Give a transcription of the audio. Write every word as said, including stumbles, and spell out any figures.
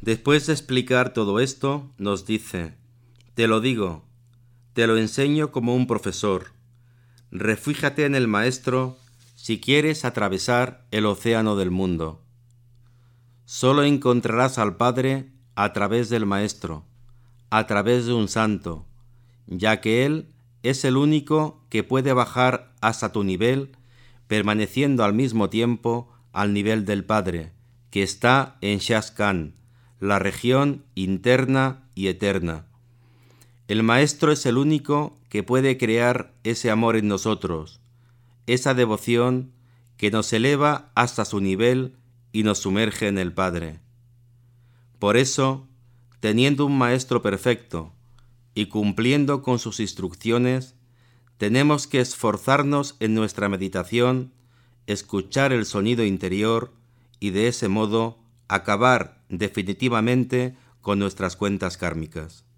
Después de explicar todo esto, nos dice: te lo digo, te lo enseño como un profesor. Refúgiate en el Maestro si quieres atravesar el océano del mundo. Solo encontrarás al Padre a través del Maestro, a través de un santo, ya que Él es el único que puede bajar hasta tu nivel, permaneciendo al mismo tiempo al nivel del Padre, que está en Shaskan, la región interna y eterna. El Maestro es el único que puede crear ese amor en nosotros, esa devoción que nos eleva hasta su nivel y nos sumerge en el Padre. Por eso, teniendo un Maestro perfecto y cumpliendo con sus instrucciones, tenemos que esforzarnos en nuestra meditación, escuchar el sonido interior y de ese modo acabar definitivamente con nuestras cuentas kármicas.